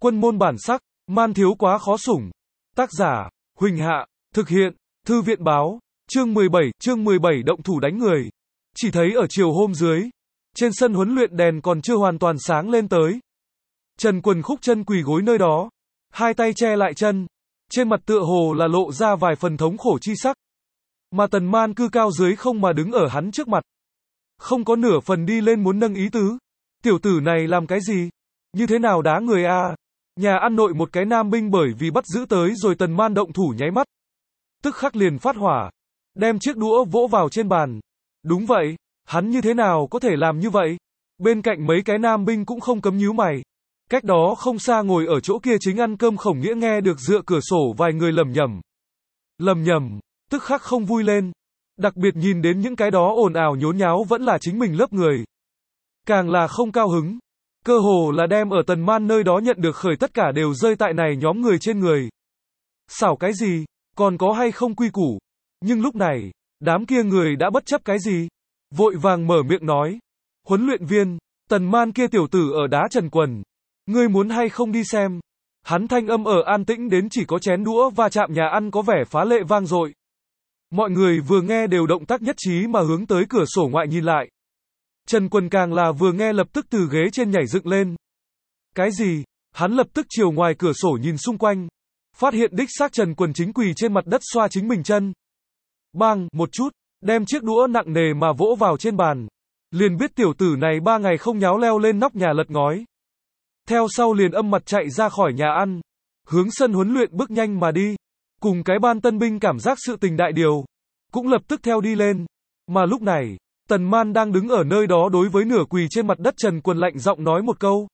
Quân môn bản sắc, man thiếu quá khó sủng. Tác giả, Huỳnh Hạ, thực hiện, Thư viện báo, chương 17 động thủ đánh người. Chỉ thấy ở chiều hôm dưới, trên sân huấn luyện đèn còn chưa hoàn toàn sáng lên tới. Trần Quần khúc chân quỳ gối nơi đó, hai tay che lại chân, trên mặt tựa hồ là lộ ra vài phần thống khổ chi sắc. Mà Tần Man cư cao dưới không mà đứng ở hắn trước mặt. Không có nửa phần đi lên muốn nâng ý tứ. Tiểu tử này làm cái gì? Như thế nào đá người a? Nhà ăn nội một cái nam binh bởi vì bắt giữ tới rồi Tần Man động thủ nháy mắt. Tức khắc liền phát hỏa. Đem chiếc đũa vỗ vào trên bàn. Đúng vậy, hắn như thế nào có thể làm như vậy? Bên cạnh mấy cái nam binh cũng không cấm nhíu mày. Cách đó không xa ngồi ở chỗ kia chính ăn cơm Khổng Nghĩa nghe được dựa cửa sổ vài người lẩm nhẩm. Lẩm nhẩm, tức khắc không vui lên. Đặc biệt nhìn đến những cái đó ồn ào nhốn nháo vẫn là chính mình lớp người. Càng là không cao hứng. Cơ hồ là đem ở Tần Man nơi đó nhận được khởi tất cả đều rơi tại này nhóm người trên người. Xảo cái gì, còn có hay không quy củ. Nhưng lúc này, đám kia người đã bất chấp cái gì. Vội vàng mở miệng nói. Huấn luyện viên, Tần Man kia tiểu tử ở đá Trần Quần. Ngươi muốn hay không đi xem. Hắn thanh âm ở an tĩnh đến chỉ có chén đũa va chạm nhà ăn có vẻ phá lệ vang dội. Mọi người vừa nghe đều động tác nhất trí mà hướng tới cửa sổ ngoại nhìn lại. Trần Quần càng là vừa nghe lập tức từ ghế trên nhảy dựng lên. Cái gì? Hắn lập tức chiều ngoài cửa sổ nhìn xung quanh. Phát hiện đích xác Trần Quần chính quỳ trên mặt đất xoa chính mình chân. Bang, một chút, đem chiếc đũa nặng nề mà vỗ vào trên bàn. Liền biết tiểu tử này 3 ngày không nháo leo lên nóc nhà lật ngói. Theo sau liền âm mặt chạy ra khỏi nhà ăn. Hướng sân huấn luyện bước nhanh mà đi. Cùng cái ban tân binh cảm giác sự tình đại điều. Cũng lập tức theo đi lên. Mà lúc này, Tần Man đang đứng ở nơi đó đối với nửa quỳ trên mặt đất Trần Quần lạnh giọng nói một câu.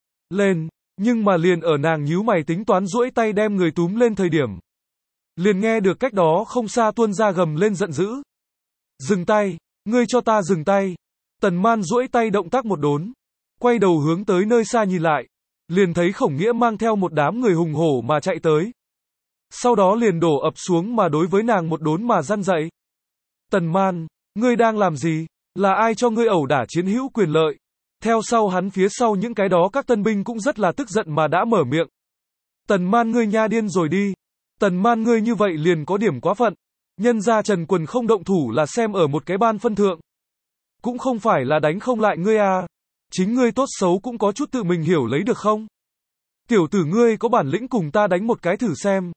Lên, nhưng mà liền ở nàng nhíu mày tính toán duỗi tay đem người túm lên thời điểm. Liền nghe được cách đó không xa tuôn ra gầm lên giận dữ. Dừng tay, ngươi cho ta dừng tay. Tần Man duỗi tay động tác một đốn. Quay đầu hướng tới nơi xa nhìn lại. Liền thấy Khổng Nghĩa mang theo một đám người hùng hổ mà chạy tới. Sau đó liền đổ ập xuống mà đối với nàng một đốn mà răn dậy. Tần Man, ngươi đang làm gì? Là ai cho ngươi ẩu đả chiến hữu quyền lợi? Theo sau hắn phía sau những cái đó các tân binh cũng rất là tức giận mà đã mở miệng. Tần Man ngươi nha điên rồi đi. Tần Man ngươi như vậy liền có điểm quá phận. Nhân ra Trần Quần không động thủ là xem ở một cái ban phân thượng. Cũng không phải là đánh không lại ngươi à. Chính ngươi tốt xấu cũng có chút tự mình hiểu lấy được không? Tiểu tử ngươi có bản lĩnh cùng ta đánh một cái thử xem.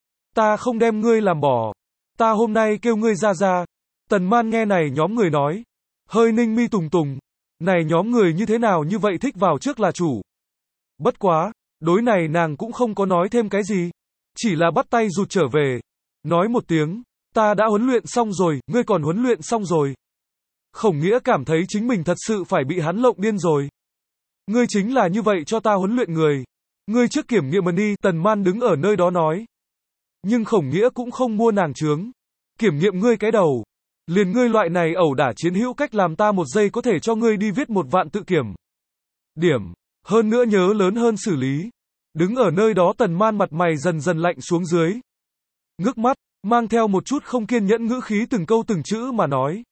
Ta không đem ngươi làm bỏ. Ta hôm nay kêu ngươi ra ra. Tần Man nghe này nhóm người nói. Hơi ninh mi tùng tùng. Này nhóm người như thế nào như vậy thích vào trước là chủ. Bất quá, đối này nàng cũng không có nói thêm cái gì. Chỉ là bắt tay rụt trở về. Nói một tiếng. Ta đã huấn luyện xong rồi, ngươi còn huấn luyện xong rồi. Khổng Nghĩa cảm thấy chính mình thật sự phải bị hắn lộng điên rồi. Ngươi chính là như vậy cho ta huấn luyện người. Ngươi trước kiểm nghiệm mình đi, Tần Man đứng ở nơi đó nói. Nhưng Khổng Nghĩa cũng không mua nàng chướng. Kiểm nghiệm ngươi cái đầu. Liền ngươi loại này ẩu đả chiến hữu cách làm ta một giây có thể cho ngươi đi viết 1 vạn tự kiểm. Điểm. Hơn nữa nhớ lớn hơn xử lý. Đứng ở nơi đó Tần Man mặt mày dần dần lạnh xuống dưới. Ngước mắt, mang theo một chút không kiên nhẫn ngữ khí từng câu từng chữ mà nói.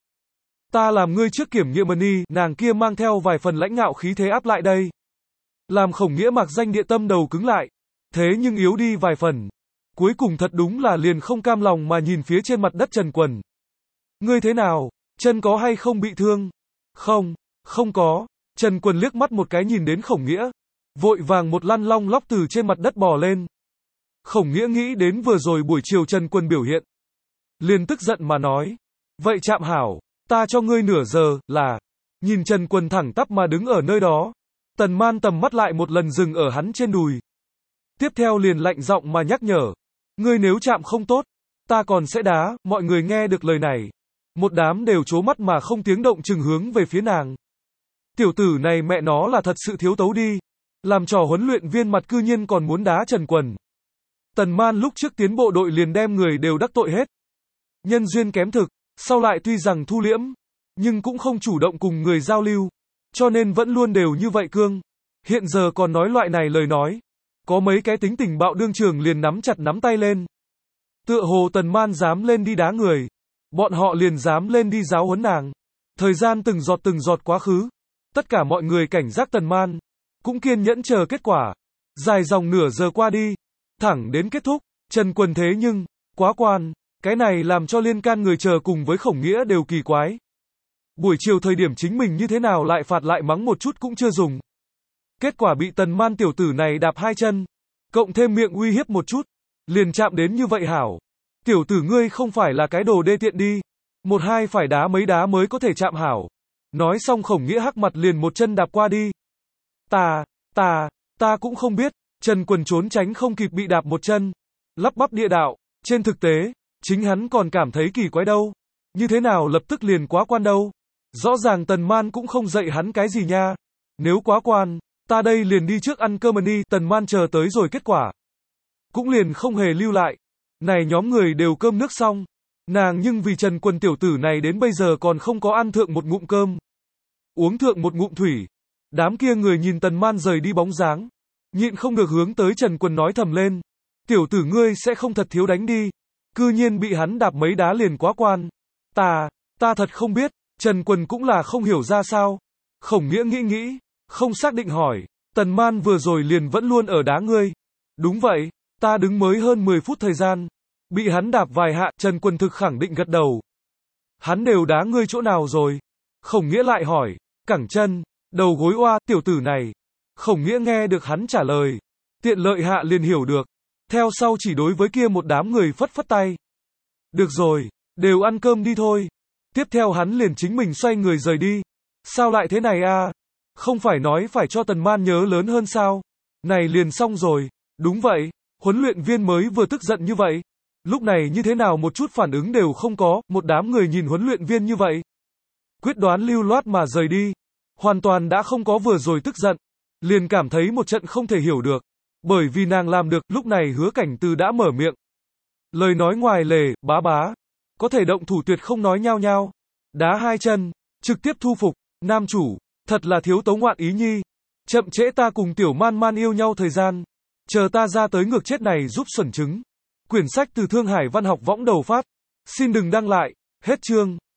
Ta làm ngươi trước kiểm nghiệm mình đi, nàng kia mang theo vài phần lãnh ngạo khí thế áp lại đây. Làm Khổng Nghĩa mặc danh địa tâm đầu cứng lại. Thế nhưng yếu đi vài phần. Cuối cùng thật đúng là liền không cam lòng mà nhìn phía trên mặt đất Trần Quần. Ngươi thế nào? Chân có hay không bị thương? Không, không có. Trần Quần liếc mắt một cái nhìn đến Khổng Nghĩa. Vội vàng một lăn long lóc từ trên mặt đất bò lên. Khổng Nghĩa nghĩ đến vừa rồi buổi chiều Trần Quần biểu hiện. Liền tức giận mà nói. Vậy chạm hảo, ta cho ngươi nửa giờ, là. Nhìn Trần Quần thẳng tắp mà đứng ở nơi đó. Tần Man tầm mắt lại một lần dừng ở hắn trên đùi. Tiếp theo liền lạnh giọng mà nhắc nhở. Ngươi nếu chạm không tốt, ta còn sẽ đá. Mọi người nghe được lời này. Một đám đều trố mắt mà không tiếng động chừng hướng về phía nàng. Tiểu tử này mẹ nó là thật sự thiếu tấu đi. Làm trò huấn luyện viên mặt cư nhiên còn muốn đá Trần Quần. Tần Man lúc trước tiến bộ đội liền đem người đều đắc tội hết. Nhân duyên kém thực, sau lại tuy rằng thu liễm, nhưng cũng không chủ động cùng người giao lưu. Cho nên vẫn luôn đều như vậy cương. Hiện giờ còn nói loại này lời nói. Có mấy cái tính tình bạo đương trường liền nắm chặt nắm tay lên. Tựa hồ Tần Man dám lên đi đá người. Bọn họ liền dám lên đi giáo huấn nàng. Thời gian từng giọt quá khứ. Tất cả mọi người cảnh giác Tần Man. Cũng kiên nhẫn chờ kết quả. Dài dòng nửa giờ qua đi, thẳng đến kết thúc, Trần Quân thế nhưng, quá quan, cái này làm cho liên can người chờ cùng với Khổng Nghĩa đều kỳ quái. Buổi chiều thời điểm chính mình như thế nào lại phạt lại mắng một chút cũng chưa dùng. Kết quả bị Tần Man tiểu tử này đạp hai chân, cộng thêm miệng uy hiếp một chút, liền chạm đến như vậy hảo. Tiểu tử ngươi không phải là cái đồ đê tiện đi, một hai phải đá mấy đá mới có thể chạm hảo. Nói xong Khổng Nghĩa hắc mặt liền một chân đạp qua đi. Ta cũng không biết, Trần Quân trốn tránh không kịp bị đạp một chân, lắp bắp địa đạo, trên thực tế, chính hắn còn cảm thấy kỳ quái đâu. Như thế nào lập tức liền quá quan đâu. Rõ ràng Tần Man cũng không dạy hắn cái gì nha. Nếu quá quan, ta đây liền đi trước ăn cơm đi. Tần Man chờ tới rồi kết quả cũng liền không hề lưu lại. Này nhóm người đều cơm nước xong, nàng nhưng vì Trần Quân tiểu tử này đến bây giờ còn không có ăn thượng một ngụm cơm, uống thượng một ngụm thủy. Đám kia người nhìn Tần Man rời đi bóng dáng, nhịn không được hướng tới Trần Quân nói thầm lên. Tiểu tử ngươi sẽ không thật thiếu đánh đi, cư nhiên bị hắn đạp mấy đá liền quá quan. Ta thật không biết. Trần Quân cũng là không hiểu ra sao. Khổng Nghĩa nghĩ, không xác định hỏi, Tần Man vừa rồi liền vẫn luôn ở đá ngươi. Đúng vậy, ta đứng mới hơn 10 phút thời gian, bị hắn đạp vài hạ. Trần Quân thực khẳng định gật đầu. Hắn đều đá ngươi chỗ nào rồi? Khổng Nghĩa lại hỏi, cẳng chân, đầu gối oa, tiểu tử này. Khổng Nghĩa nghe được hắn trả lời, tiện lợi hạ liền hiểu được. Theo sau chỉ đối với kia một đám người phất phất tay. Được rồi, đều ăn cơm đi thôi. Tiếp theo hắn liền chính mình xoay người rời đi. Sao lại thế này a? Không phải nói phải cho Tần Man nhớ lớn hơn sao? Này liền xong rồi. Đúng vậy, huấn luyện viên mới vừa tức giận như vậy. Lúc này như thế nào một chút phản ứng đều không có, một đám người nhìn huấn luyện viên như vậy. Quyết đoán lưu loát mà rời đi. Hoàn toàn đã không có vừa rồi tức giận. Liền cảm thấy một trận không thể hiểu được. Bởi vì nàng làm được, lúc này Hứa Cảnh Từ đã mở miệng. Lời nói ngoài lề, bá. Có thể động thủ tuyệt không nói nhao nhao. Đá hai chân, trực tiếp thu phục, nam chủ, thật là thiếu tấu ngoạn ý nhi. Chậm trễ ta cùng Tiểu Man yêu nhau thời gian. Chờ ta ra tới ngược chết này giúp xuẩn chứng. Quyển sách từ Thương Hải Văn học võng đầu phát. Xin đừng đăng lại, hết chương.